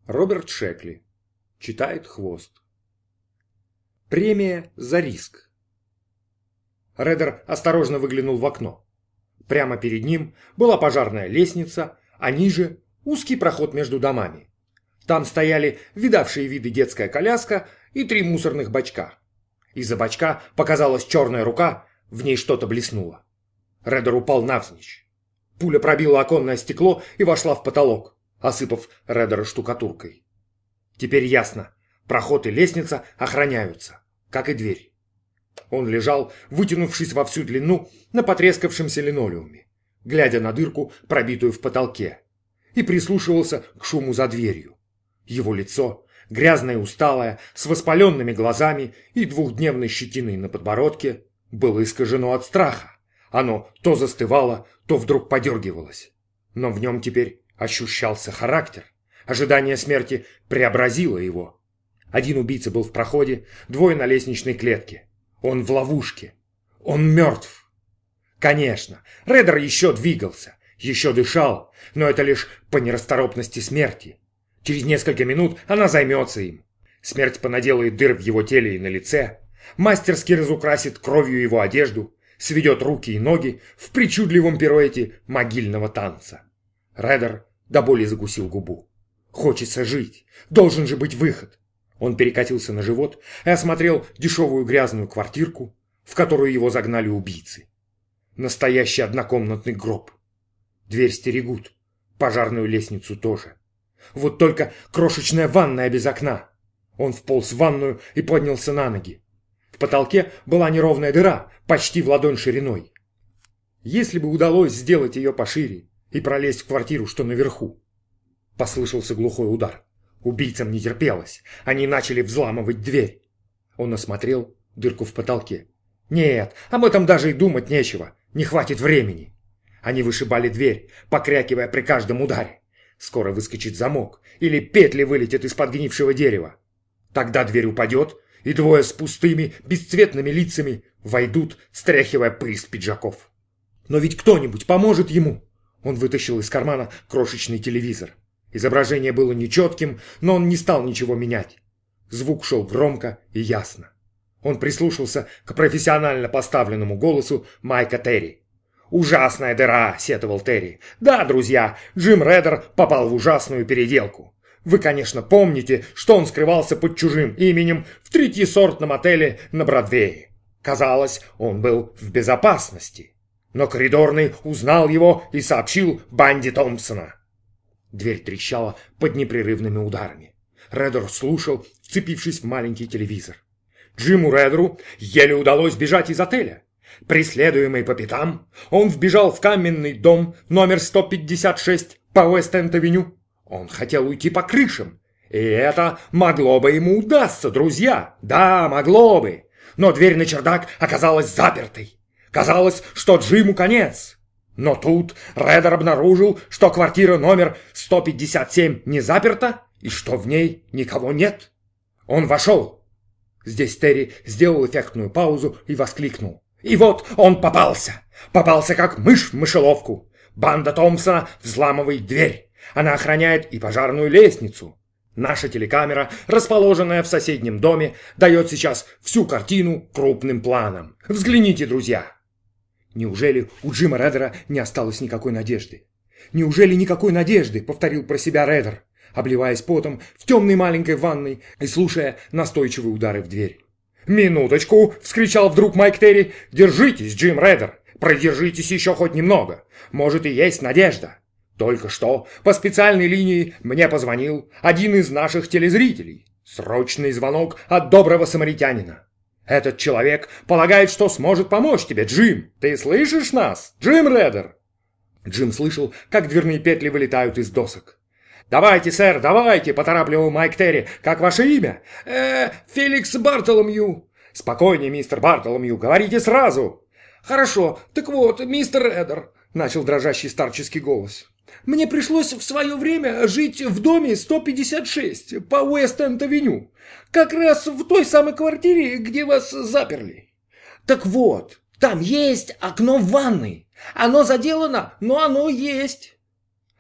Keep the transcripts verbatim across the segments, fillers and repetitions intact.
Роберт Шекли. Читает Хвост. Премия за риск. Реддер осторожно выглянул в окно. Прямо перед ним была пожарная лестница, а ниже узкий проход между домами. Там стояли видавшие виды детская коляска и три мусорных бачка. Из-за бачка показалась черная рука, в ней что-то блеснуло. Реддер упал навзничь. Пуля пробила оконное стекло и вошла в потолок, осыпав Реддера штукатуркой. Теперь ясно, проход и лестница охраняются, как и дверь. Он лежал, вытянувшись во всю длину на потрескавшемся линолеуме, глядя на дырку, пробитую в потолке, и прислушивался к шуму за дверью. Его лицо, грязное и усталое, с воспаленными глазами и двухдневной щетиной на подбородке, было искажено от страха. Оно то застывало, то вдруг подергивалось. Но в нем теперь ощущался характер. Ожидание смерти преобразило его. Один убийца был в проходе, двое на лестничной клетке. Он в ловушке. Он мертв. Конечно, Реддер еще двигался, еще дышал, но это лишь по нерасторопности смерти. Через несколько минут она займется им. Смерть понаделает дыр в его теле и на лице, мастерски разукрасит кровью его одежду, сведет руки и ноги в причудливом пируэте могильного танца. Реддер до боли закусил губу. Хочется жить, должен же быть выход. Он перекатился на живот и осмотрел дешевую грязную квартирку, в которую его загнали убийцы. Настоящий однокомнатный гроб. Дверь стерегут, пожарную лестницу тоже. Вот только крошечная ванная без окна. Он вполз в ванную и поднялся на ноги. В потолке была неровная дыра, почти в ладонь шириной. Если бы удалось сделать ее пошире и пролезть в квартиру, что наверху. Послышался глухой удар. Убийцам не терпелось. Они начали взламывать дверь. Он осмотрел дырку в потолке. Нет, об этом даже и думать нечего. Не хватит времени. Они вышибали дверь, покрякивая при каждом ударе. Скоро выскочит замок, или петли вылетят из подгнившего дерева. Тогда дверь упадет, и двое с пустыми, бесцветными лицами войдут, стряхивая пыль с пиджаков. Но ведь кто-нибудь поможет ему. Он вытащил из кармана крошечный телевизор. Изображение было нечетким, но он не стал ничего менять. Звук шел громко и ясно. Он прислушался к профессионально поставленному голосу Майка Терри. «Ужасная дыра», — сетовал Терри. «Да, друзья, Джим Реддер попал в ужасную переделку. Вы, конечно, помните, что он скрывался под чужим именем в третьесортном отеле на Бродвее. Казалось, он был в безопасности. Но коридорный узнал его и сообщил банде Томпсона». Дверь трещала под непрерывными ударами. Реддер слушал, вцепившись в маленький телевизор. Джиму Реддеру еле удалось бежать из отеля. Преследуемый по пятам, он вбежал в каменный дом номер сто пятьдесят шесть по Уэст-Энд-авеню. Он хотел уйти по крышам. И это могло бы ему удастся, друзья. Да, могло бы. Но дверь на чердак оказалась запертой. Казалось, что Джиму конец. Но тут Реддер обнаружил, что квартира номер сто пятьдесят семь не заперта и что в ней никого нет. Он вошел. Здесь Терри сделал эффектную паузу и воскликнул. И вот он попался. Попался как мышь в мышеловку. Банда Томпсона взламывает дверь. Она охраняет и пожарную лестницу. Наша телекамера, расположенная в соседнем доме, дает сейчас всю картину крупным планом. Взгляните, друзья. Неужели у Джима Реддера не осталось никакой надежды? Неужели никакой надежды, повторил про себя Реддер, обливаясь потом в темной маленькой ванной и слушая настойчивые удары в дверь. «Минуточку!» — вскричал вдруг Майк Терри. «Держитесь, Джим Реддер! Продержитесь еще хоть немного! Может, и есть надежда! Только что по специальной линии мне позвонил один из наших телезрителей. Срочный звонок от доброго самаритянина. Этот человек полагает, что сможет помочь тебе, Джим. Ты слышишь нас, Джим Реддер?» Джим слышал, как дверные петли вылетают из досок. «Давайте, сэр, давайте!» — поторапливал Майк Терри. «Как ваше имя?» «Э, Феликс Бартоломью». «Спокойнее, мистер Бартоломью, говорите сразу!» «Хорошо, так вот, мистер Реддер», — начал дрожащий старческий голос. «Мне пришлось в свое время жить в доме сто пятьдесят шесть по Уэст-Энд-авеню, как раз в той самой квартире, где вас заперли. Так вот, там есть окно в ванной. Оно заделано, но оно есть.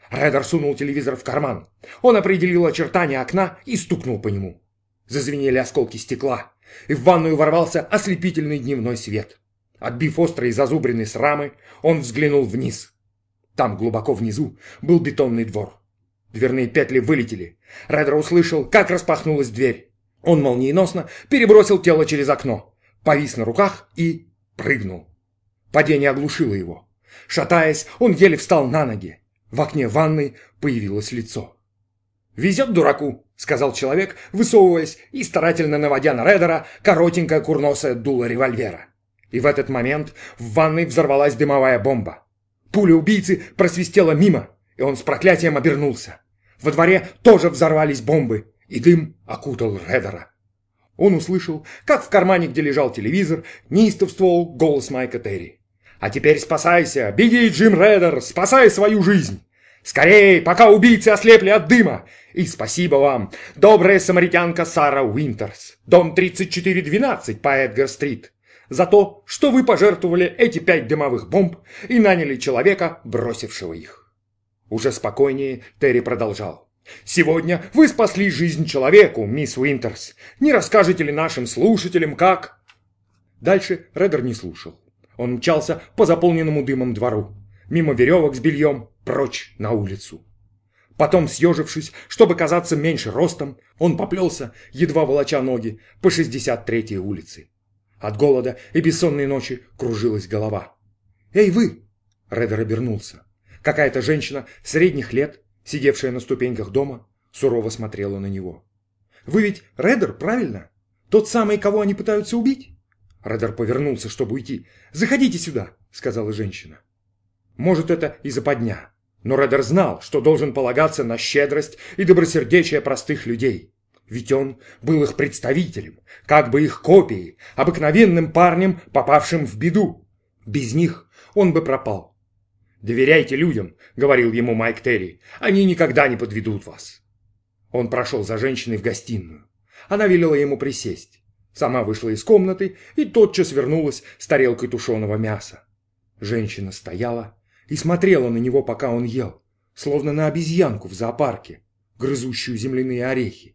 Реддер сунул телевизор в карман. Он определил очертания окна и стукнул по нему. Зазвенели осколки стекла, и в ванную ворвался ослепительный дневной свет. Отбив острые зазубрины с рамы, он взглянул вниз. Там, глубоко внизу, был бетонный двор. Дверные петли вылетели. Реддер услышал, как распахнулась дверь. Он молниеносно перебросил тело через окно, повис на руках и прыгнул. Падение оглушило его. Шатаясь, он еле встал на ноги. В окне ванной появилось лицо. «Везет дураку», — сказал человек, высовываясь и старательно наводя на Реддера коротенькое курносое дуло револьвера. И в этот момент в ванной взорвалась дымовая бомба. Пуля убийцы просвистела мимо, и он с проклятием обернулся. Во дворе тоже взорвались бомбы, и дым окутал Реддера. Он услышал, как в кармане, где лежал телевизор, неистовствовал голос Майка Терри. «А теперь спасайся! Беги, Джим Реддер! Спасай свою жизнь! Скорей, пока убийцы ослепли от дыма! И спасибо вам, добрая самаритянка Сара Уинтерс, дом тридцать четыре двенадцать по Эдгар-стрит, за то, что вы пожертвовали эти пять дымовых бомб и наняли человека, бросившего их». Уже спокойнее Терри продолжал. «Сегодня вы спасли жизнь человеку, мисс Уинтерс. Не расскажете ли нашим слушателям, как...» Дальше Реддер не слушал. Он мчался по заполненному дымом двору, мимо веревок с бельем, прочь на улицу. Потом, съежившись, чтобы казаться меньше ростом, он поплелся, едва волоча ноги, по шестьдесят третьей улице. От голода и бессонной ночи кружилась голова. «Эй, вы!» — Реддер обернулся. Какая-то женщина средних лет, сидевшая на ступеньках дома, сурово смотрела на него. «Вы ведь Реддер, правильно? Тот самый, кого они пытаются убить?» Реддер повернулся, чтобы уйти. «Заходите сюда», — сказала женщина. Может, это и западня, но Реддер знал, что должен полагаться на щедрость и добросердечие простых людей. Ведь он был их представителем, как бы их копией, обыкновенным парнем, попавшим в беду. Без них он бы пропал. «Доверяйте людям», — говорил ему Майк Терри, — «они никогда не подведут вас». Он прошел за женщиной в гостиную. Она велела ему присесть. Сама вышла из комнаты и тотчас вернулась с тарелкой тушеного мяса. Женщина стояла и смотрела на него, пока он ел, словно на обезьянку в зоопарке, грызущую земляные орехи.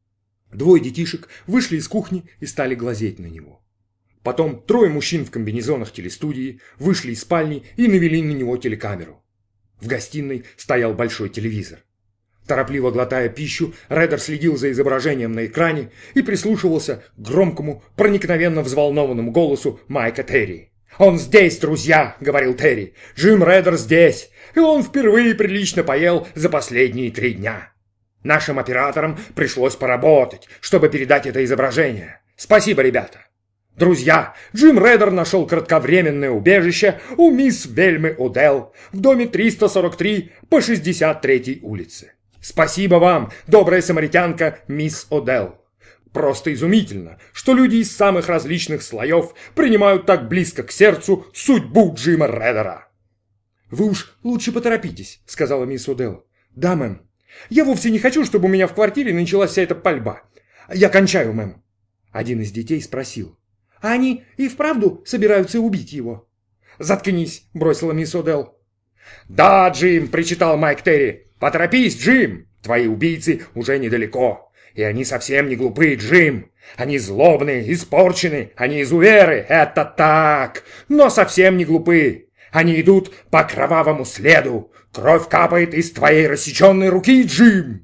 Двое детишек вышли из кухни и стали глазеть на него. Потом трое мужчин в комбинезонах телестудии вышли из спальни и навели на него телекамеру. В гостиной стоял большой телевизор. Торопливо глотая пищу, Реддер следил за изображением на экране и прислушивался к громкому, проникновенно взволнованному голосу Майка Терри. «Он здесь, друзья!» — говорил Терри. «Джим Реддер здесь! И он впервые прилично поел за последние три дня. Нашим операторам пришлось поработать, чтобы передать это изображение. Спасибо, ребята! Друзья, Джим Реддер нашел кратковременное убежище у мисс Вельмы Одел в доме триста сорок три по шестьдесят третьей улице. Спасибо вам, добрая самаритянка мисс Одел. Просто изумительно, что люди из самых различных слоев принимают так близко к сердцу судьбу Джима Реддера». «Вы уж лучше поторопитесь», — сказала мисс Одел. «Да, мэм. Я вовсе не хочу, чтобы у меня в квартире началась вся эта пальба. Я кончаю, мэм». Один из детей спросил: «А они и вправду собираются убить его?» «Заткнись», — бросила мисс Одел. «Да, Джим», — причитал Майк Терри. «Поторопись, Джим! Твои убийцы уже недалеко. И они совсем не глупые, Джим. Они злобные, испорчены, они изуверы, это так. Но совсем не глупые. Они идут по кровавому следу. Кровь капает из твоей рассеченной руки, Джим!»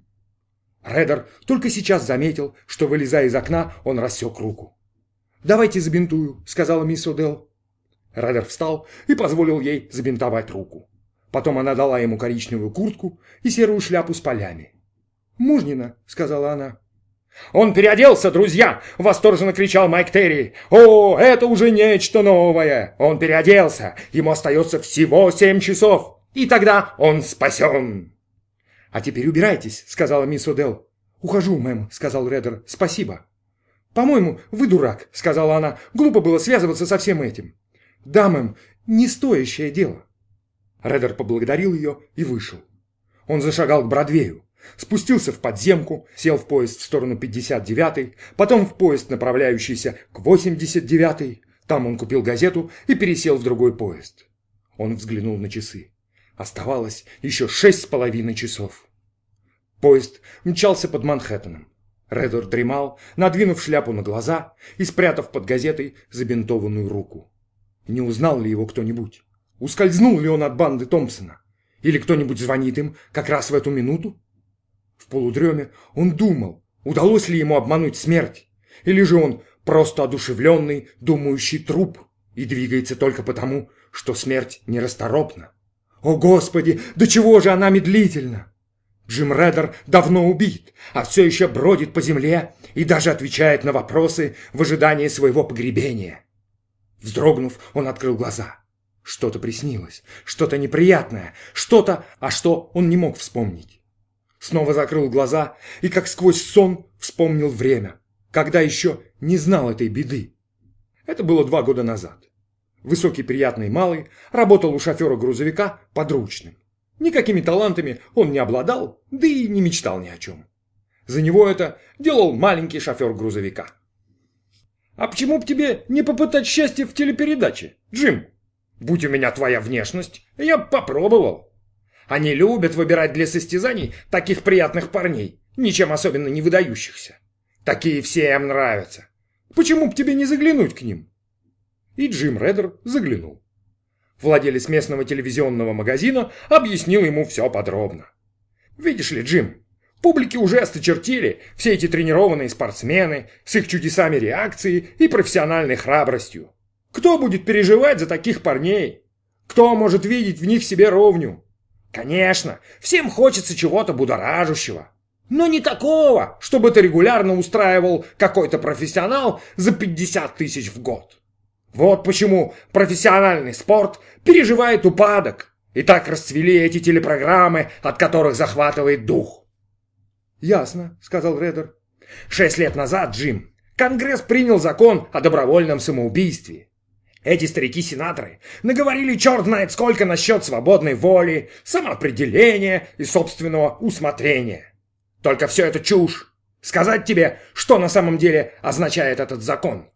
Реддер только сейчас заметил, что, вылезая из окна, он рассек руку. «Давайте забинтую», — сказала мисс Одел. Реддер встал и позволил ей забинтовать руку. Потом она дала ему коричневую куртку и серую шляпу с полями. «Мужнина», — сказала она. «Он переоделся, друзья!» — восторженно кричал Майк Терри. «О, это уже нечто новое! Он переоделся! Ему остается всего семь часов! И тогда он спасен!» «А теперь убирайтесь», — сказала мисс Одел. «Ухожу, мэм», — сказал Реддер. «Спасибо». «По-моему, вы дурак», — сказала она. «Глупо было связываться со всем этим». «Да, мэм, не стоящее дело». Реддер поблагодарил ее и вышел. Он зашагал к Бродвею, спустился в подземку, сел в поезд в сторону пятьдесят девятой, потом в поезд, направляющийся к восемьдесят девятой. Там он купил газету и пересел в другой поезд. Он взглянул на часы. Оставалось еще шесть с половиной часов. Поезд мчался под Манхэттеном. Реддер дремал, надвинув шляпу на глаза и спрятав под газетой забинтованную руку. Не узнал ли его кто-нибудь? Ускользнул ли он от банды Томпсона? Или кто-нибудь звонит им как раз в эту минуту? В полудреме он думал, удалось ли ему обмануть смерть, или же он просто одушевленный, думающий труп и двигается только потому, что смерть нерасторопна. О, Господи, до чего же она медлительна! Джим Реддер давно убит, а все еще бродит по земле и даже отвечает на вопросы в ожидании своего погребения. Вздрогнув, он открыл глаза. Что-то приснилось, что-то неприятное, что-то, а что он не мог вспомнить. Снова закрыл глаза и, как сквозь сон, вспомнил время, когда еще не знал этой беды. Это было два года назад. Высокий, приятный малый работал у шофера грузовика подручным. Никакими талантами он не обладал, да и не мечтал ни о чем. За него это делал маленький шофер грузовика. «А почему бы тебе не попытать счастье в телепередаче, Джим? Будь у меня твоя внешность, я бы попробовал. Они любят выбирать для состязаний таких приятных парней, ничем особенно не выдающихся. Такие всем нравятся. Почему бы тебе не заглянуть к ним?» И Джим Реддер заглянул. Владелец местного телевизионного магазина объяснил ему все подробно. «Видишь ли, Джим, публике уже осточертели все эти тренированные спортсмены с их чудесами реакции и профессиональной храбростью. Кто будет переживать за таких парней? Кто может видеть в них себе ровню? Конечно, всем хочется чего-то будоражащего, но не такого, чтобы это регулярно устраивал какой-то профессионал за пятьдесят тысяч в год. Вот почему профессиональный спорт переживает упадок, и так расцвели эти телепрограммы, от которых захватывает дух». «Ясно», — сказал Реддер. «Шесть лет назад, Джим, Конгресс принял закон о добровольном самоубийстве. Эти старики-сенаторы наговорили черт знает сколько насчет свободной воли, самоопределения и собственного усмотрения. Только все это чушь. Сказать тебе, что на самом деле означает этот закон?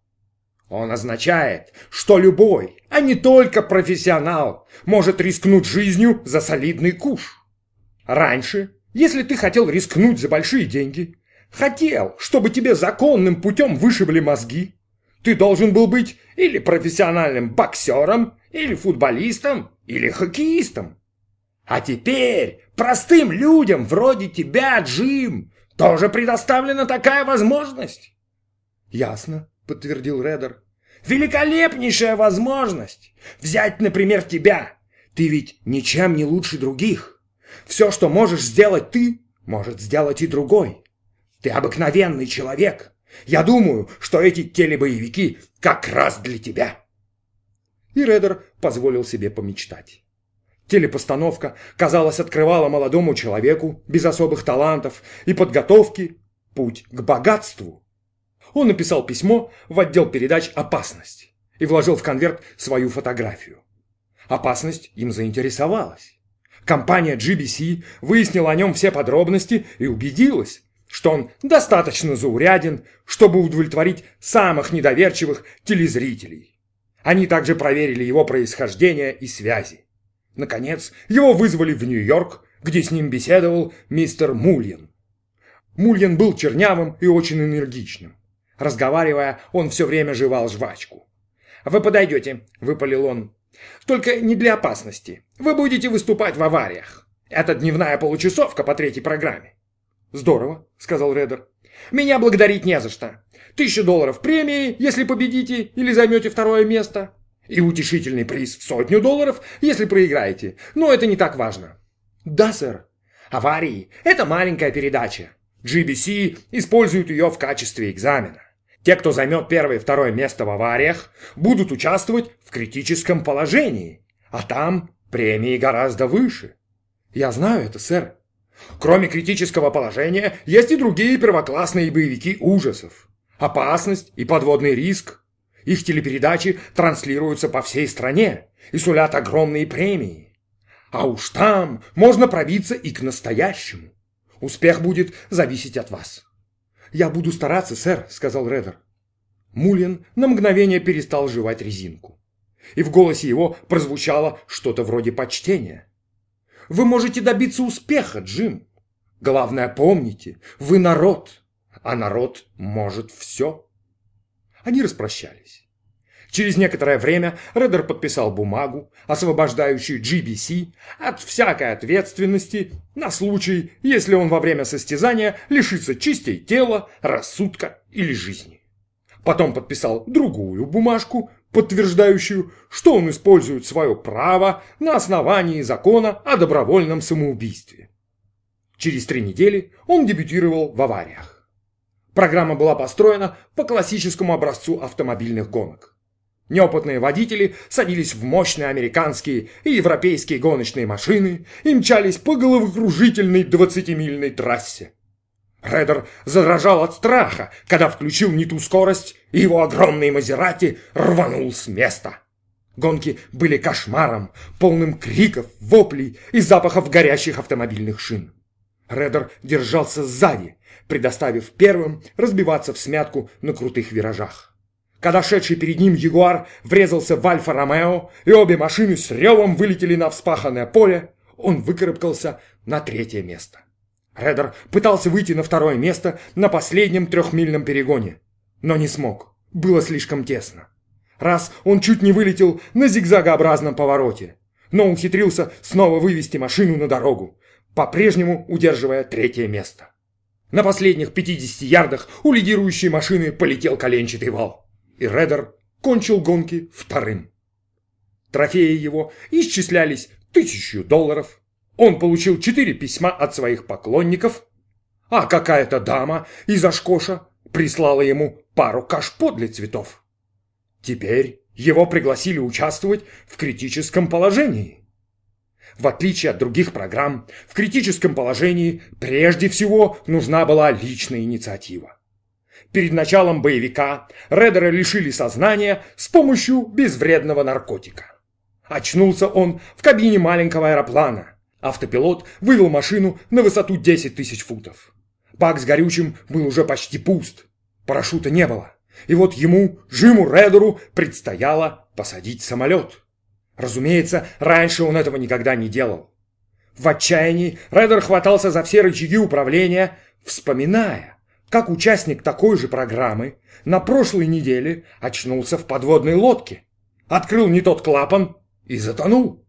Он означает, что любой, а не только профессионал, может рискнуть жизнью за солидный куш. Раньше, если ты хотел рискнуть за большие деньги, хотел, чтобы тебе законным путем вышибли мозги, ты должен был быть или профессиональным боксером, или футболистом, или хоккеистом. А теперь простым людям вроде тебя, Джим, тоже предоставлена такая возможность». «Ясно», — подтвердил Реддер. «Великолепнейшая возможность взять, например, тебя. Ты ведь ничем не лучше других. Все, что можешь сделать ты, может сделать и другой. Ты обыкновенный человек. Я думаю, что эти телебоевики как раз для тебя». И Реддер позволил себе помечтать. Телепостановка, казалось, открывала молодому человеку без особых талантов и подготовки путь к богатству. Он написал письмо в отдел передач «Опасность» и вложил в конверт свою фотографию. «Опасность» им заинтересовалась. Компания джи би си выяснила о нем все подробности и убедилась, что он достаточно зауряден, чтобы удовлетворить самых недоверчивых телезрителей. Они также проверили его происхождение и связи. Наконец, его вызвали в Нью-Йорк, где с ним беседовал мистер Мульен. Мульен был чернявым и очень энергичным. Разговаривая, он все время жевал жвачку. «Вы подойдете», — выпалил он. «Только не для опасности. Вы будете выступать в авариях. Это дневная получасовка по третьей программе». «Здорово», — сказал Реддер. «Меня благодарить не за что. Тысяча долларов премии, если победите или займете второе место. И утешительный приз в сотню долларов, если проиграете. Но это не так важно». «Да, сэр». «Аварии — это маленькая передача. джи би си использует ее в качестве экзамена. Те, кто займет первое и второе место в авариях, будут участвовать в критическом положении, а там премии гораздо выше». «Я знаю это, сэр». «Кроме критического положения, есть и другие первоклассные боевики ужасов. Опасность и подводный риск. Их телепередачи транслируются по всей стране и сулят огромные премии. А уж там можно пробиться и к настоящему. Успех будет зависеть от вас». «Я буду стараться, сэр», — сказал Реддер. Мульен на мгновение перестал жевать резинку. И в голосе его прозвучало что-то вроде почтения. Вы можете добиться успеха, Джим. Главное, помните, вы народ, а народ может все». Они распрощались. Через некоторое время Реддер подписал бумагу, освобождающую Джи Би Си от всякой ответственности на случай, если он во время состязания лишится частей тела, рассудка или жизни. Потом подписал другую бумажку, подтверждающую, что он использует свое право на основании закона о добровольном самоубийстве. Через три недели он дебютировал в авариях. Программа была построена по классическому образцу автомобильных гонок. Неопытные водители садились в мощные американские и европейские гоночные машины и мчались по головокружительной двадцатимильной трассе. Реддер задрожал от страха, когда включил не ту скорость, и его огромный Мазерати рванул с места. Гонки были кошмаром, полным криков, воплей и запахов горящих автомобильных шин. Реддер держался сзади, предоставив первым разбиваться всмятку на крутых виражах. Когда шедший перед ним Ягуар врезался в Альфа-Ромео, и обе машины с ревом вылетели на вспаханное поле, он выкарабкался на третье место. Реддер пытался выйти на второе место на последнем трехмильном перегоне, но не смог, было слишком тесно. Раз он чуть не вылетел на зигзагообразном повороте, но ухитрился снова вывести машину на дорогу, по-прежнему удерживая третье место. На последних пятидесяти ярдах у лидирующей машины полетел коленчатый вал, и Реддер кончил гонки вторым. Трофеи его исчислялись тысячу долларов. Он получил четыре письма от своих поклонников, а какая-то дама из Ашкоша прислала ему пару кашпо для цветов. Теперь его пригласили участвовать в критическом положении. В отличие от других программ, в критическом положении прежде всего нужна была личная инициатива. Перед началом боевика Реддера лишили сознания с помощью безвредного наркотика. Очнулся он в кабине маленького аэроплана. Автопилот вывел машину на высоту десять тысяч футов. Бак с горючим был уже почти пуст. Парашюта не было. И вот ему, Джиму Реддеру, предстояло посадить самолет. Разумеется, раньше он этого никогда не делал. В отчаянии Реддер хватался за все рычаги управления, вспоминая, как участник такой же программы на прошлой неделе очнулся в подводной лодке, открыл не тот клапан и затонул.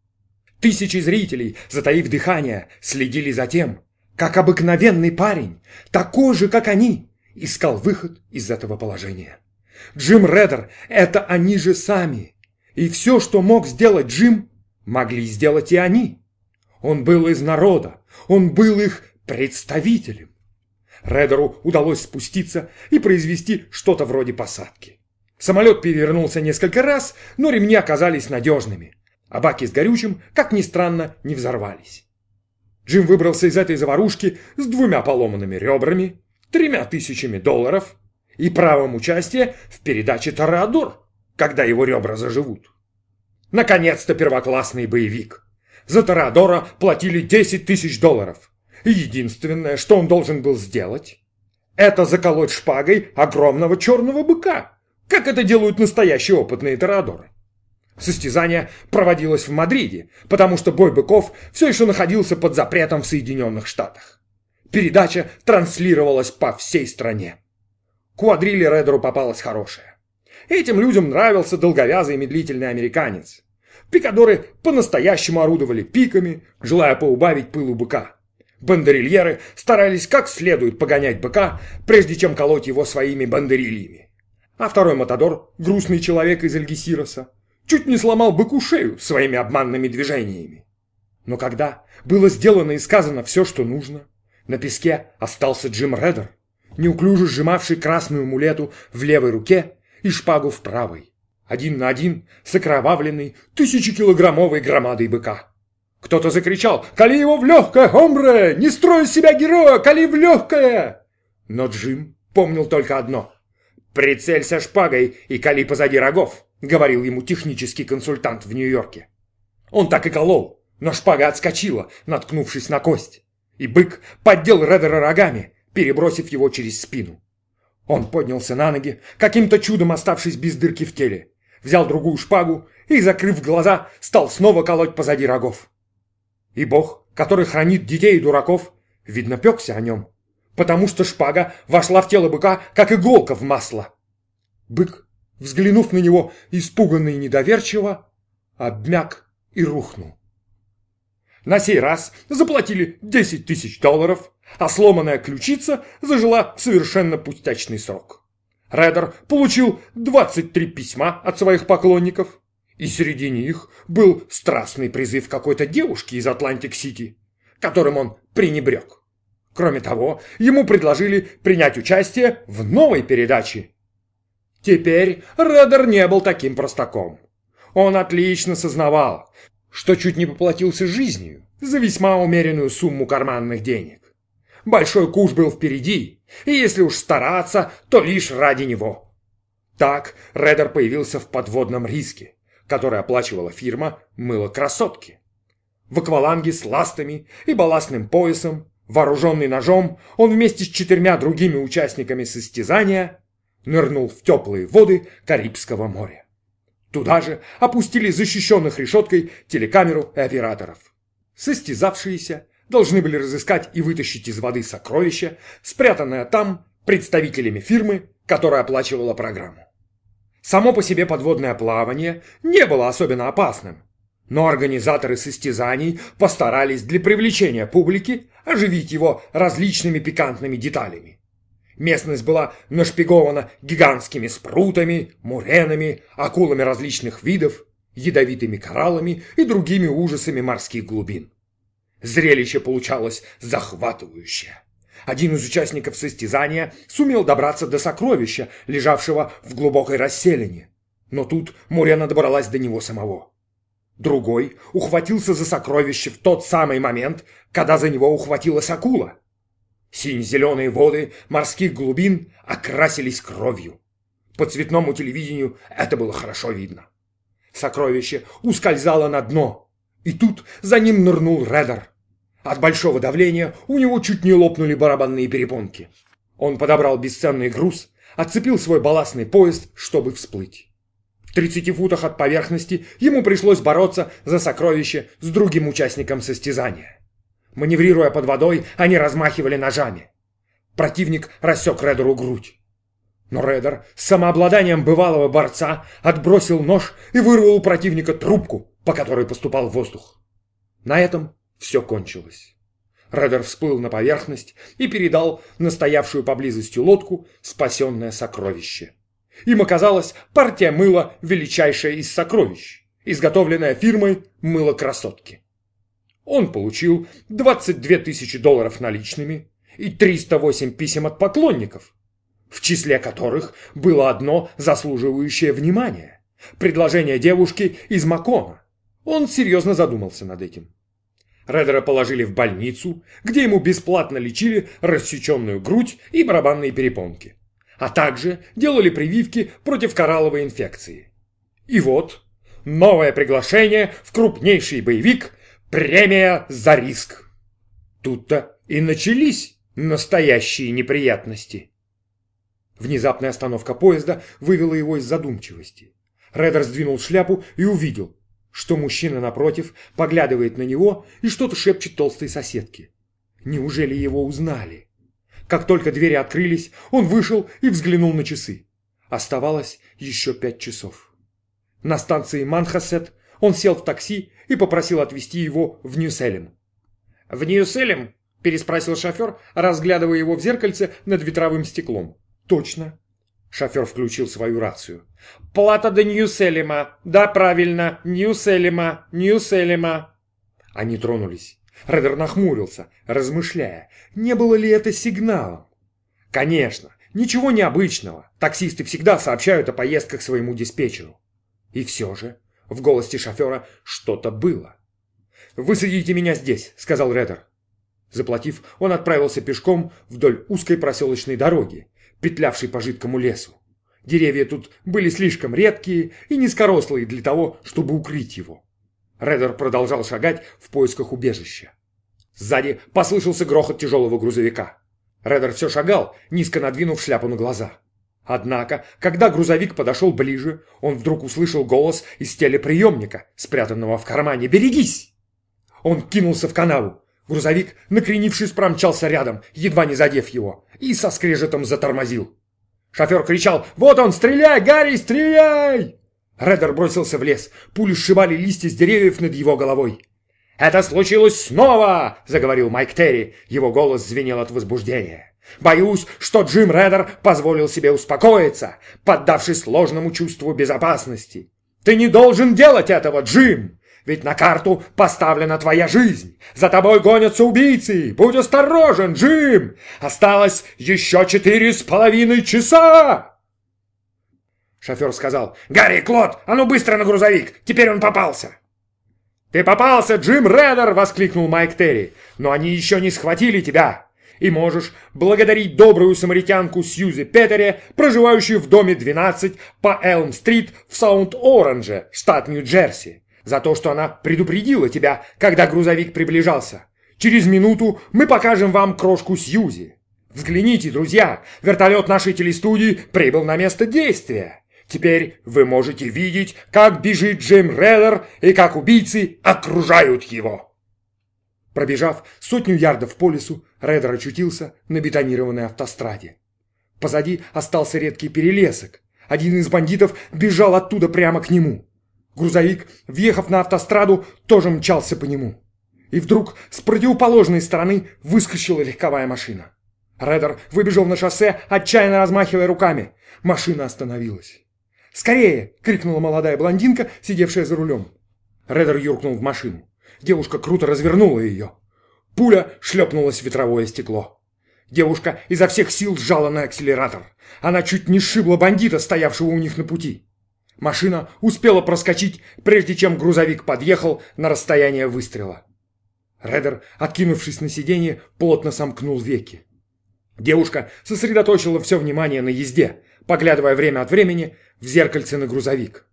Тысячи зрителей, затаив дыхание, следили за тем, как обыкновенный парень, такой же, как они, искал выход из этого положения. Джим Реддер – это они же сами. И все, что мог сделать Джим, могли сделать и они. Он был из народа, он был их представителем. Реддеру удалось спуститься и произвести что-то вроде посадки. Самолет перевернулся несколько раз, но ремни оказались надежными, а баки с горючим, как ни странно, не взорвались. Джим выбрался из этой заварушки с двумя поломанными ребрами, тремя тысячами долларов и правом участия в передаче «Тореадор», когда его ребра заживут. Наконец-то первоклассный боевик. За «Тореадора» платили десять тысяч долларов. И единственное, что он должен был сделать, это заколоть шпагой огромного черного быка, как это делают настоящие опытные тореадоры. Состязание проводилось в Мадриде, потому что бой быков все еще находился под запретом в Соединенных Штатах. Передача транслировалась по всей стране. Квадриле Реддеру попалась хорошая. Этим людям нравился долговязый медлительный американец. Пикадоры по-настоящему орудовали пиками, желая поубавить пыл у быка. Бандерильеры старались как следует погонять быка, прежде чем колоть его своими бандерильями. А второй матадор, грустный человек из Альгесироса, чуть не сломал быку шею своими обманными движениями. Но когда было сделано и сказано все, что нужно, на песке остался Джим Реддер, неуклюже сжимавший красную мулету в левой руке и шпагу в правой, один на один с окровавленной тысячекилограммовой громадой быка. Кто-то закричал: «Кали его в легкое, хомбре! Не строй из себя героя! Кали в легкое!» Но Джим помнил только одно: «Прицелься шпагой и кали позади рогов», — говорил ему технический консультант в Нью-Йорке. Он так и колол, но шпага отскочила, наткнувшись на кость, и бык поддел Реддера рогами, перебросив его через спину. Он поднялся на ноги, каким-то чудом оставшись без дырки в теле, взял другую шпагу и, закрыв глаза, стал снова колоть позади рогов. И Бог, который хранит детей и дураков, видно, пекся о нем, потому что шпага вошла в тело быка, как иголка в масло. Бык, взглянув на него испуганно и недоверчиво, обмяк и рухнул. На сей раз заплатили десять тысяч долларов, а сломанная ключица зажила в совершенно пустячный срок. Реддер получил двадцать три письма от своих поклонников, и среди них был страстный призыв какой-то девушки из Атлантик-Сити, которым он пренебрег. Кроме того, ему предложили принять участие в новой передаче. Теперь Реддер не был таким простаком. Он отлично сознавал, что чуть не поплатился жизнью за весьма умеренную сумму карманных денег. Большой куш был впереди, и если уж стараться, то лишь ради него. Так Реддер появился в подводном риске, который оплачивала фирма «Мыло красотки». В акваланге с ластами и балластным поясом, вооруженный ножом, он вместе с четырьмя другими участниками состязания нырнул в теплые воды Карибского моря. Туда же опустили защищенных решеткой телекамеру и операторов. Состязавшиеся должны были разыскать и вытащить из воды сокровище, спрятанное там представителями фирмы, которая оплачивала программу. Само по себе подводное плавание не было особенно опасным, но организаторы состязаний постарались для привлечения публики оживить его различными пикантными деталями. Местность была нашпигована гигантскими спрутами, муренами, акулами различных видов, ядовитыми кораллами и другими ужасами морских глубин. Зрелище получалось захватывающее. Один из участников состязания сумел добраться до сокровища, лежавшего в глубокой расселине, но тут мурена добралась до него самого. Другой ухватился за сокровище в тот самый момент, когда за него ухватилась акула. Сине-зеленые воды морских глубин окрасились кровью. По цветному телевидению это было хорошо видно. Сокровище ускользало на дно, и тут за ним нырнул Реддер. От большого давления у него чуть не лопнули барабанные перепонки. Он подобрал бесценный груз, отцепил свой балластный поезд, чтобы всплыть. В тридцати футах от поверхности ему пришлось бороться за сокровище с другим участником состязания. Маневрируя под водой, они размахивали ножами. Противник рассек Реддеру грудь. Но Реддер с самообладанием бывалого борца отбросил нож и вырвал у противника трубку, по которой поступал воздух. На этом все кончилось. Реддер всплыл на поверхность и передал на стоявшую поблизости лодку спасенное сокровище. Им оказалась партия мыла, величайшая из сокровищ, изготовленная фирмой «Мыло красотки». Он получил двадцать две тысячи долларов наличными и триста восемь писем от поклонников, в числе которых было одно заслуживающее внимания – предложение девушки из Макона. Он серьезно задумался над этим. Реддера положили в больницу, где ему бесплатно лечили рассеченную грудь и барабанные перепонки, а также делали прививки против коралловой инфекции. И вот новое приглашение в крупнейший боевик «Премия за риск». Тут-то и начались настоящие неприятности. Внезапная остановка поезда вывела его из задумчивости. Реддер сдвинул шляпу и увидел, что мужчина напротив поглядывает на него и что-то шепчет толстой соседке. Неужели его узнали? Как только двери открылись, он вышел и взглянул на часы. Оставалось еще пять часов. На станции Манхассет он сел в такси и попросил отвезти его в Нью-Селем. «В Нью-Селем?» – переспросил шофер, разглядывая его в зеркальце над ветровым стеклом. «Точно». Шофер включил свою рацию. «Плата до Нью-Селема. Да, правильно. Нью-Селема. Нью-Селема». Они тронулись. Реддер нахмурился, размышляя, не было ли это сигналом. Конечно, ничего необычного. Таксисты всегда сообщают о поездках своему диспетчеру. И все же в голосе шофера что-то было. «Высадите меня здесь», — сказал Реддер. Заплатив, он отправился пешком вдоль узкой проселочной дороги, петлявшей по жидкому лесу. Деревья тут были слишком редкие и низкорослые для того, чтобы укрыть его. Реддер продолжал шагать в поисках убежища. Сзади послышался грохот тяжелого грузовика. Реддер все шагал, низко надвинув шляпу на глаза. Однако, когда грузовик подошел ближе, он вдруг услышал голос из телеприемника, спрятанного в кармане. «Берегись!» Он кинулся в канаву. Грузовик, накренившись, промчался рядом, едва не задев его, и со скрежетом затормозил. Шофер кричал: «Вот он, стреляй, Гарри, стреляй!» Реддер бросился в лес. Пули сшибали листья с деревьев над его головой. «Это случилось снова!» – заговорил Майк Терри. Его голос звенел от возбуждения. «Боюсь, что Джим Реддер позволил себе успокоиться, поддавшись ложному чувству безопасности. Ты не должен делать этого, Джим! Ведь на карту поставлена твоя жизнь. За тобой гонятся убийцы. Будь осторожен, Джим! Осталось еще четыре с половиной часа!» Шофер сказал: «Гарри, Клод, а ну быстро на грузовик! Теперь он попался!» «Ты попался, Джим Реддер!» — воскликнул Майк Терри. «Но они еще не схватили тебя! И можешь благодарить добрую самаритянку Сьюзи Петтери, проживающую в доме двенадцать по Элм-стрит в Саунд-Оранже, штат Нью-Джерси, за то, что она предупредила тебя, когда грузовик приближался. Через минуту мы покажем вам крошку Сьюзи. Взгляните, друзья, вертолет нашей телестудии прибыл на место действия. Теперь вы можете видеть, как бежит Джим Реддер и как убийцы окружают его». Пробежав сотню ярдов по лесу, Реддер очутился на бетонированной автостраде. Позади остался редкий перелесок. Один из бандитов бежал оттуда прямо к нему. Грузовик, въехав на автостраду, тоже мчался по нему. И вдруг с противоположной стороны выскочила легковая машина. Реддер выбежал на шоссе, отчаянно размахивая руками. Машина остановилась. «Скорее!» — крикнула молодая блондинка, сидевшая за рулем. Реддер юркнул в машину. Девушка круто развернула ее. Пуля шлепнулась в ветровое стекло. Девушка изо всех сил сжала на акселератор. Она чуть не сшибла бандита, стоявшего у них на пути. Машина успела проскочить, прежде чем грузовик подъехал на расстояние выстрела. Реддер, откинувшись на сиденье, плотно сомкнул веки. Девушка сосредоточила все внимание на езде, поглядывая время от времени в зеркальце на грузовик.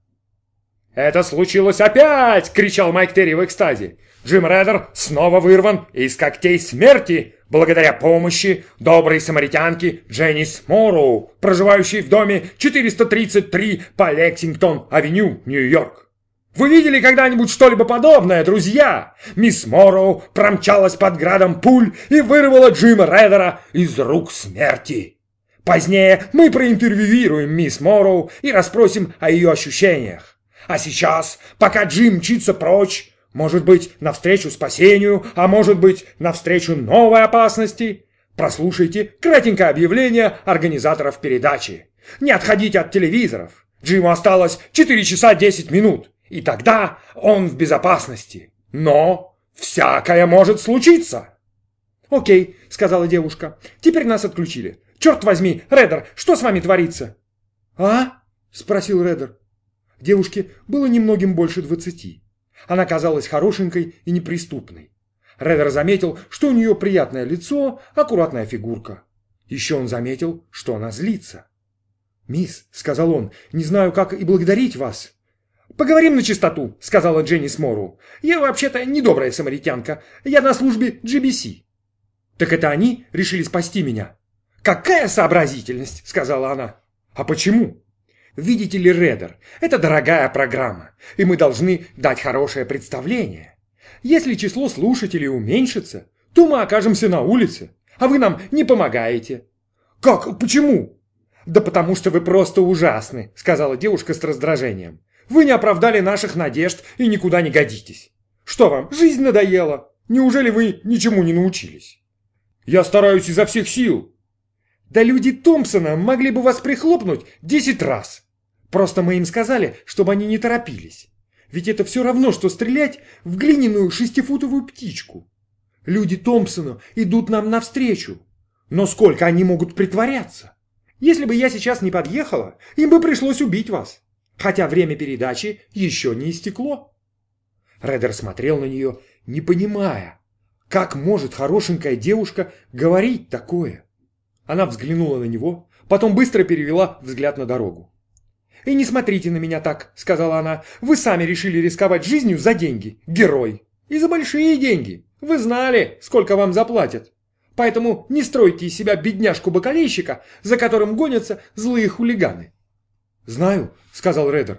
«Это случилось опять!» — кричал Майк Терри в экстазе. «Джим Реддер снова вырван из когтей смерти благодаря помощи доброй самаритянки Дженнис Морроу, проживающей в доме четыреста тридцать три по Лексингтон-авеню, Нью-Йорк. Вы видели когда-нибудь что-либо подобное, друзья? Мисс Морроу промчалась под градом пуль и вырвала Джима Реддера из рук смерти. Позднее мы проинтервьюируем мисс Морроу и расспросим о ее ощущениях. А сейчас, пока Джим мчится прочь, может быть, навстречу спасению, а может быть, навстречу новой опасности, прослушайте кратенькое объявление организаторов передачи. Не отходите от телевизоров. Джиму осталось четыре часа десять минут, и тогда он в безопасности. Но всякое может случиться. «Окей», — сказала девушка, — «теперь нас отключили. Черт возьми, Реддер, что с вами творится?» «А?» — спросил Реддер. Девушке было немногим больше двадцати. Она казалась хорошенькой и неприступной. Реддер заметил, что у нее приятное лицо, аккуратная фигурка. Еще он заметил, что она злится. «Мисс», — сказал он, — «не знаю, как и благодарить вас». «Поговорим на чистоту», — сказала Дженнис Морроу. «Я вообще-то недобрая самаритянка. Я на службе джи би си». «Так это они решили спасти меня?» «Какая сообразительность», — сказала она. «А почему?» «Видите ли, Реддер, это дорогая программа, и мы должны дать хорошее представление. Если число слушателей уменьшится, то мы окажемся на улице, а вы нам не помогаете». «Как? Почему?» «Да потому что вы просто ужасны», — сказала девушка с раздражением. «Вы не оправдали наших надежд и никуда не годитесь. Что вам, жизнь надоела? Неужели вы ничему не научились?» «Я стараюсь изо всех сил». «Да люди Томпсона могли бы вас прихлопнуть десять раз. Просто мы им сказали, чтобы они не торопились. Ведь это все равно, что стрелять в глиняную шестифутовую птичку. Люди Томпсона идут нам навстречу. Но сколько они могут притворяться? Если бы я сейчас не подъехала, им бы пришлось убить вас. Хотя время передачи еще не истекло». Реддер смотрел на нее, не понимая, как может хорошенькая девушка говорить такое. Она взглянула на него, потом быстро перевела взгляд на дорогу. «И не смотрите на меня так», — сказала она. «Вы сами решили рисковать жизнью за деньги, герой. И за большие деньги. Вы знали, сколько вам заплатят. Поэтому не стройте из себя бедняжку-бакалейщика, за которым гонятся злые хулиганы». «Знаю», — сказал Реддер.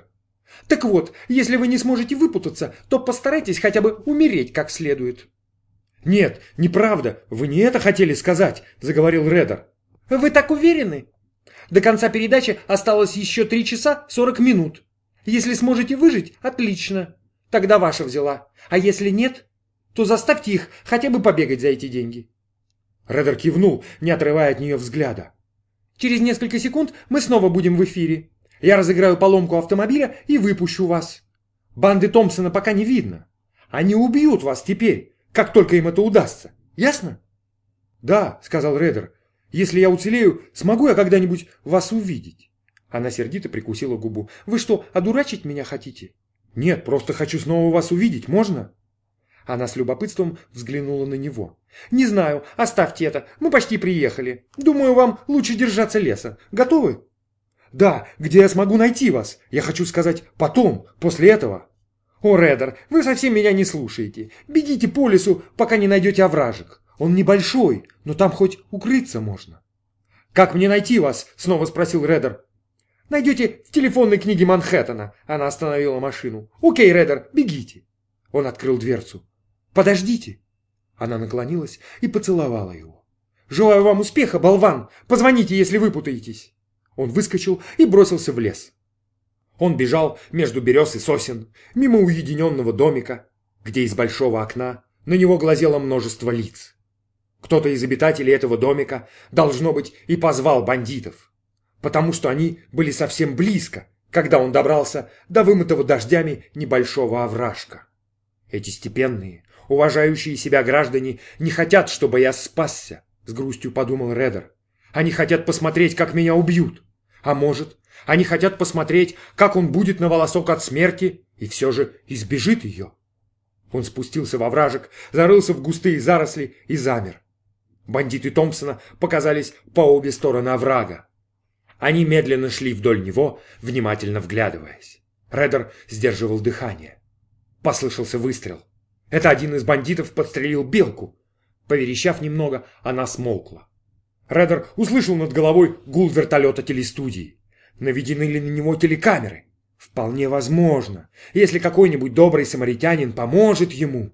Так вот, если вы не сможете выпутаться, то постарайтесь хотя бы умереть как следует». «Нет, неправда, вы не это хотели сказать», – заговорил Реддер. «Вы так уверены? До конца передачи осталось еще три часа сорок минут. Если сможете выжить, отлично. Тогда ваша взяла. А если нет, то заставьте их хотя бы побегать за эти деньги». Реддер кивнул, не отрывая от нее взгляда. «Через несколько секунд мы снова будем в эфире. Я разыграю поломку автомобиля и выпущу вас. Банды Томпсона пока не видно. Они убьют вас теперь, как только им это удастся. Ясно?» «Да», — сказал Реддер. «Если я уцелею, смогу я когда-нибудь вас увидеть?» Она сердито прикусила губу. «Вы что, одурачить меня хотите?» «Нет, просто хочу снова вас увидеть, можно?» Она с любопытством взглянула на него. «Не знаю, оставьте это, мы почти приехали. Думаю, вам лучше держаться леса. Готовы?» «Да, где я смогу найти вас? Я хочу сказать, потом, после этого». «О, Реддер, вы совсем меня не слушаете. Бегите по лесу, пока не найдете овражек. Он небольшой, но там хоть укрыться можно». «Как мне найти вас?» – снова спросил Реддер. «Найдете в телефонной книге Манхэттена». Она остановила машину. «Окей, Реддер, бегите». Он открыл дверцу. «Подождите». Она наклонилась и поцеловала его. «Желаю вам успеха, болван! Позвоните, если выпутаетесь». Он выскочил и бросился в лес. Он бежал между берез и сосен, мимо уединенного домика, где из большого окна на него глазело множество лиц. Кто-то из обитателей этого домика, должно быть, и позвал бандитов, потому что они были совсем близко, когда он добрался до вымытого дождями небольшого овражка. Эти степенные, уважающие себя граждане не хотят, чтобы я спасся, с грустью подумал Реддер. Они хотят посмотреть, как меня убьют. А может, они хотят посмотреть, как он будет на волосок от смерти и все же избежит ее. Он спустился во вражек, зарылся в густые заросли и замер. Бандиты Томпсона показались по обе стороны оврага. Они медленно шли вдоль него, внимательно вглядываясь. Реддер сдерживал дыхание. Послышался выстрел. Это один из бандитов подстрелил белку. Поверещав немного, она смолкла. Реддер услышал над головой гул вертолета телестудии. Наведены ли на него телекамеры? Вполне возможно, если какой-нибудь добрый самаритянин поможет ему.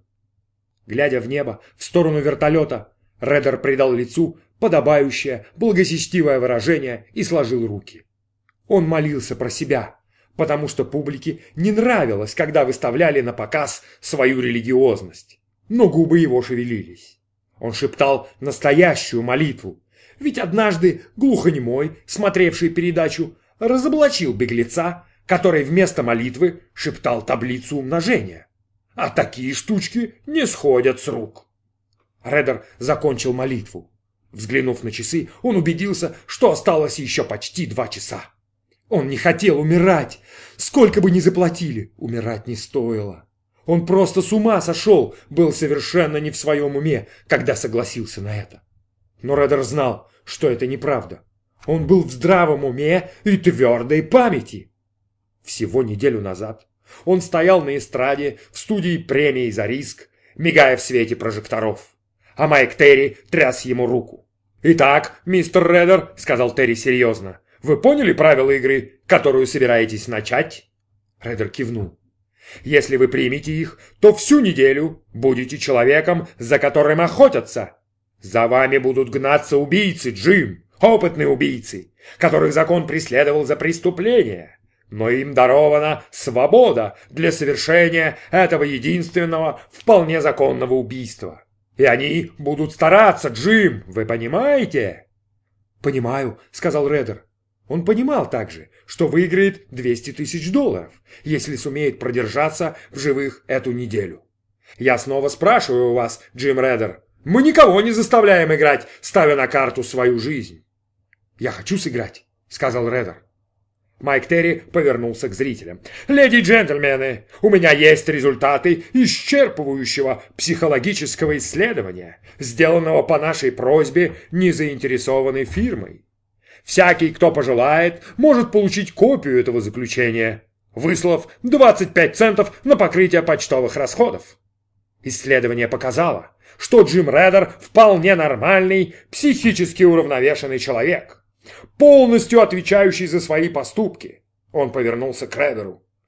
Глядя в небо, в сторону вертолета, Реддер придал лицу подобающее, благочестивое выражение и сложил руки. Он молился про себя, потому что публике не нравилось, когда выставляли на показ свою религиозность. Но губы его шевелились. Он шептал настоящую молитву, ведь однажды глухонемой, смотревший передачу, разоблачил беглеца, который вместо молитвы шептал таблицу умножения. А такие штучки не сходят с рук. Реддер закончил молитву. Взглянув на часы, он убедился, что осталось еще почти два часа. Он не хотел умирать. Сколько бы ни заплатили, умирать не стоило. Он просто с ума сошел, был совершенно не в своем уме, когда согласился на это. Но Реддер знал, что это неправда. Он был в здравом уме и твердой памяти. Всего неделю назад он стоял на эстраде в студии премии за риск, мигая в свете прожекторов. А Майк Терри тряс ему руку. «Итак, мистер Реддер», — сказал Терри серьезно, — «вы поняли правила игры, которую собираетесь начать?» Реддер кивнул. «Если вы примете их, то всю неделю будете человеком, за которым охотятся. За вами будут гнаться убийцы, Джим, опытные убийцы, которых закон преследовал за преступление. Но им дарована свобода для совершения этого единственного, вполне законного убийства. И они будут стараться, Джим, вы понимаете?» «Понимаю», — сказал Реддер. Он понимал также, что выиграет двести тысяч долларов, если сумеет продержаться в живых эту неделю. «Я снова спрашиваю у вас, Джим Реддер, мы никого не заставляем играть, ставя на карту свою жизнь». «Я хочу сыграть», — сказал Реддер. Майк Терри повернулся к зрителям. «Леди и джентльмены, у меня есть результаты исчерпывающего психологического исследования, сделанного по нашей просьбе незаинтересованной фирмой. Всякий, кто пожелает, может получить копию этого заключения, выслав двадцать пять центов на покрытие почтовых расходов. Исследование показало, что Джим Реддер вполне нормальный, психически уравновешенный человек, полностью отвечающий за свои поступки». Он повернулся к Реддеру.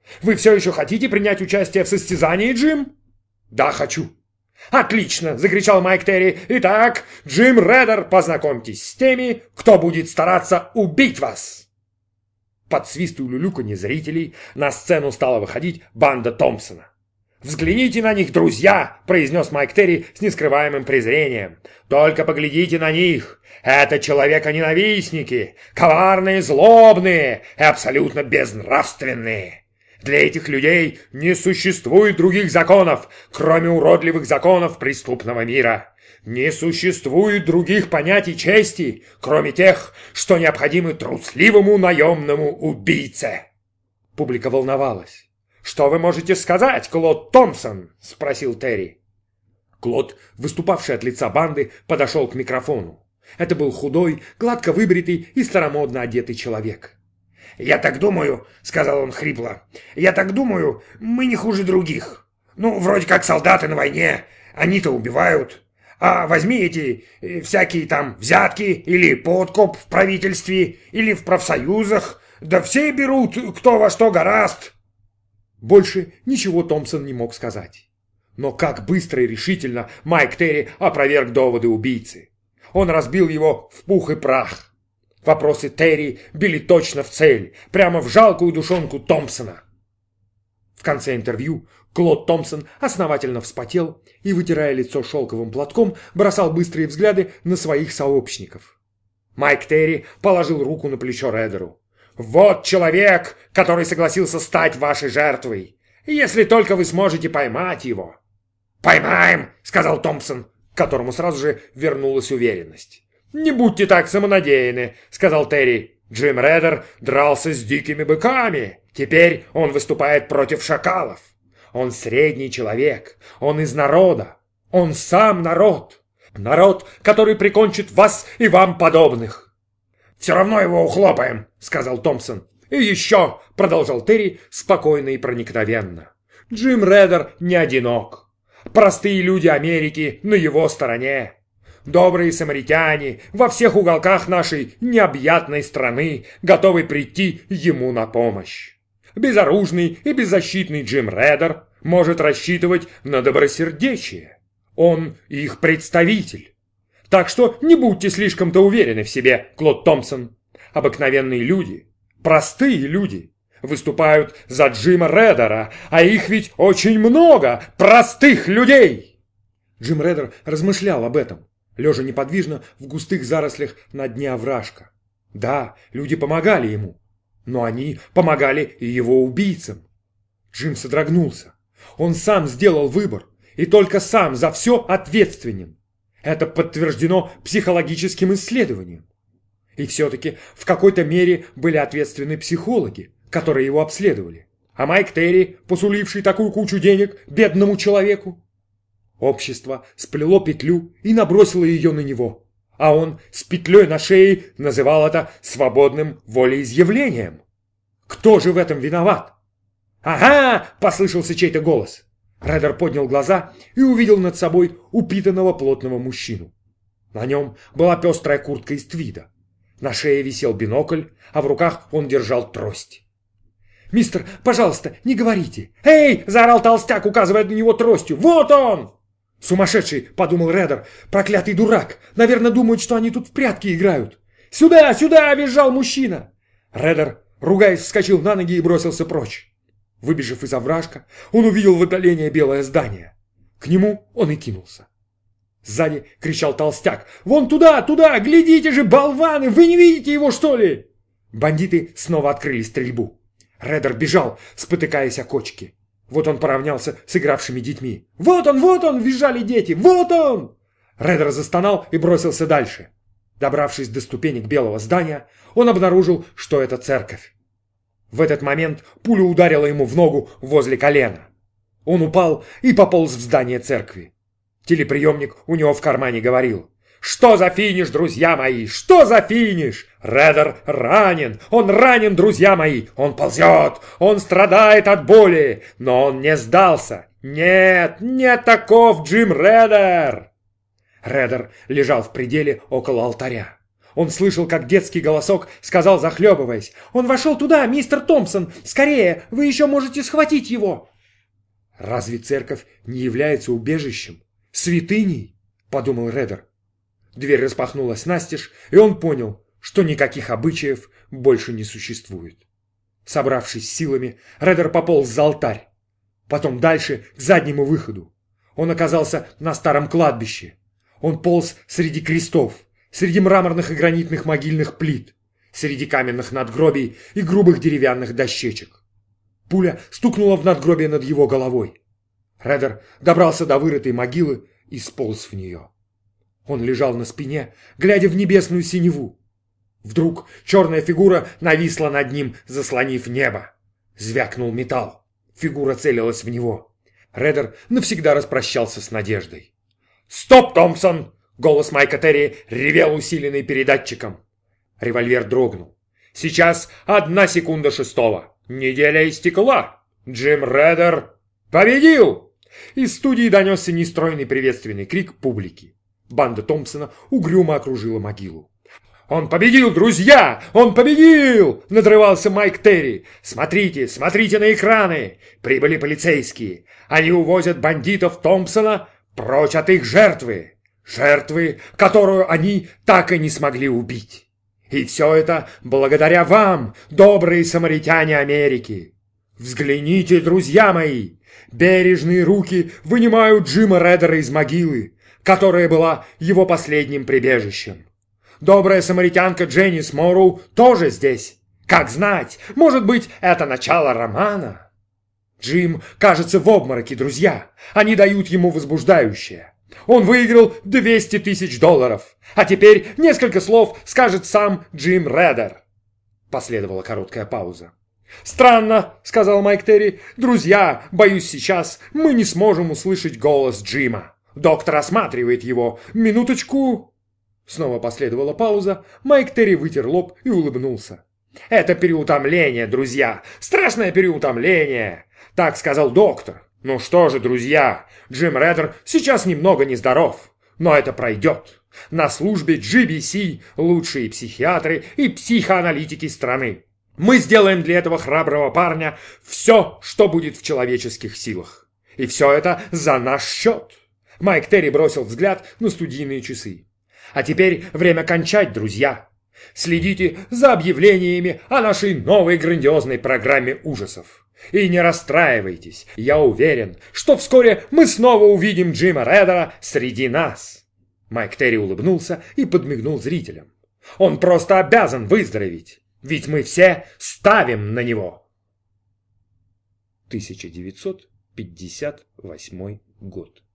Вы все еще хотите принять участие в состязании, Джим? Да, хочу. Отлично, закричал Майк Терри. Итак, Джим Реддер, познакомьтесь с теми, кто будет стараться убить вас. Под свист и улюлюканье зрителей на сцену стала выходить банда Томпсона. «Взгляните на них, друзья!» – произнес Майк Терри с нескрываемым презрением. «Только поглядите на них! Это человеконенавистники, коварные, злобные и абсолютно безнравственные! Для этих людей не существует других законов, кроме уродливых законов преступного мира! Не существует других понятий чести, кроме тех, что необходимы трусливому наемному убийце!» Публика волновалась. «Что вы можете сказать, Клод Томпсон?» – спросил Терри. Клод, выступавший от лица банды, подошел к микрофону. Это был худой, гладко выбритый и старомодно одетый человек. «Я так думаю», – сказал он хрипло, – «я так думаю, мы не хуже других. Ну, вроде как солдаты на войне, они-то убивают. А возьми эти э, всякие там взятки или подкуп в правительстве или в профсоюзах, да все берут кто во что гораст». Больше ничего Томпсон не мог сказать. Но как быстро и решительно Майк Терри опроверг доводы убийцы. Он разбил его в пух и прах. Вопросы Терри били точно в цель, прямо в жалкую душонку Томпсона. В конце интервью Клод Томпсон основательно вспотел и, вытирая лицо шелковым платком, бросал быстрые взгляды на своих сообщников. Майк Терри положил руку на плечо Реддеру. «Вот человек, который согласился стать вашей жертвой, если только вы сможете поймать его». «Поймаем», — сказал Томпсон, к которому сразу же вернулась уверенность. «Не будьте так самонадеянны», — сказал Терри. «Джим Реддер дрался с дикими быками. Теперь он выступает против шакалов. Он средний человек, он из народа, он сам народ. Народ, который прикончит вас и вам подобных». «Все равно его ухлопаем», — сказал Томпсон. «И еще», — продолжал Терри спокойно и проникновенно, — «Джим Реддер не одинок. Простые люди Америки на его стороне. Добрые самаритяне во всех уголках нашей необъятной страны готовы прийти ему на помощь. Безоружный и беззащитный Джим Реддер может рассчитывать на добросердечие. Он их представитель. Так что не будьте слишком-то уверены в себе, Клод Томпсон. Обыкновенные люди, простые люди, выступают за Джима Реддера, а их ведь очень много, простых людей!» Джим Реддер размышлял об этом, лежа неподвижно в густых зарослях на дне овражка. Да, люди помогали ему, но они помогали и его убийцам. Джим содрогнулся. Он сам сделал выбор, и только сам за все ответственен. Это подтверждено психологическим исследованием. И все-таки в какой-то мере были ответственны психологи, которые его обследовали. А Майк Терри, посуливший такую кучу денег бедному человеку? Общество сплело петлю и набросило ее на него. А он с петлей на шее называл это свободным волеизъявлением. Кто же в этом виноват? «Ага!» – послышался чей-то голос. Реддер поднял глаза и увидел над собой упитанного плотного мужчину. На нем была пестрая куртка из твида. На шее висел бинокль, а в руках он держал трость. «Мистер, пожалуйста, не говорите!» «Эй!» – заорал толстяк, указывая на него тростью. «Вот он!» «Сумасшедший!» – подумал Реддер. «Проклятый дурак! Наверное, думают, что они тут в прятки играют!» «Сюда! Сюда!» – визжал мужчина. Реддер, ругаясь, вскочил на ноги и бросился прочь. Выбежав из овражка, он увидел в отдалении белое здание. К нему он и кинулся. Сзади кричал толстяк. «Вон туда, туда! Глядите же, болваны! Вы не видите его, что ли?» Бандиты снова открыли стрельбу. Реддер бежал, спотыкаясь о кочки. Вот он поравнялся с игравшими детьми. «Вот он, вот он!» – визжали дети. «Вот он!» Реддер застонал и бросился дальше. Добравшись до ступенек белого здания, он обнаружил, что это церковь. В этот момент пуля ударила ему в ногу возле колена. Он упал и пополз в здание церкви. Телеприемник у него в кармане говорил: «Что за финиш, друзья мои? Что за финиш? Реддер ранен! Он ранен, друзья мои! Он ползет! Он страдает от боли! Но он не сдался! Нет, не таков Джим Реддер!» Реддер лежал в пределе около алтаря. Он слышал, как детский голосок сказал, захлебываясь: «Он вошел туда, мистер Томпсон! Скорее, вы еще можете схватить его!» «Разве церковь не является убежищем, святыней?» – подумал Реддер. Дверь распахнулась настежь, и он понял, что никаких обычаев больше не существует. Собравшись силами, Реддер пополз за алтарь. Потом дальше, к заднему выходу. Он оказался на старом кладбище. Он полз среди крестов, среди мраморных и гранитных могильных плит, среди каменных надгробий и грубых деревянных дощечек. Пуля стукнула в надгробие над его головой. Реддер добрался до вырытой могилы и сполз в нее. Он лежал на спине, глядя в небесную синеву. Вдруг черная фигура нависла над ним, заслонив небо. Звякнул металл. Фигура целилась в него. Реддер навсегда распрощался с надеждой. «Стоп, Томпсон!» Голос Майка Терри ревел, усиленный передатчиком. Револьвер дрогнул. «Сейчас одна секунда шестого. Неделя истекла. Джим Реддер победил!» Из студии донесся нестройный приветственный крик публики. Банда Томпсона угрюмо окружила могилу. «Он победил, друзья! Он победил!» – надрывался Майк Терри. «Смотрите, смотрите на экраны! Прибыли полицейские. Они увозят бандитов Томпсона прочь от их жертвы. Жертвы, которую они так и не смогли убить. И все это благодаря вам, добрые самаритяне Америки. Взгляните, друзья мои! Бережные руки вынимают Джима Реддера из могилы, которая была его последним прибежищем. Добрая самаритянка Дженнис Морроу тоже здесь. Как знать, может быть, это начало романа. Джим, кажется, в обмороке, друзья. Они дают ему возбуждающее. Он выиграл двести тысяч долларов. А теперь несколько слов скажет сам Джим Реддер. Последовала короткая пауза. «Странно», — сказал Майк Терри. «Друзья, боюсь, сейчас мы не сможем услышать голос Джима. Доктор осматривает его. Минуточку». Снова последовала пауза. Майк Терри вытер лоб и улыбнулся. «Это переутомление, друзья. Страшное переутомление. Так сказал доктор. Ну что же, друзья, Джим Реддер сейчас немного нездоров. Но это пройдет. На службе джи би си лучшие психиатры и психоаналитики страны. Мы сделаем для этого храброго парня все, что будет в человеческих силах. И все это за наш счет». Майк Терри бросил взгляд на студийные часы. «А теперь время кончать, друзья. Следите за объявлениями о нашей новой грандиозной программе ужасов. И не расстраивайтесь, я уверен, что вскоре мы снова увидим Джима Реддера среди нас». Майк Терри улыбнулся и подмигнул зрителям. «Он просто обязан выздороветь, ведь мы все ставим на него». тысяча девятьсот пятьдесят восьмой год.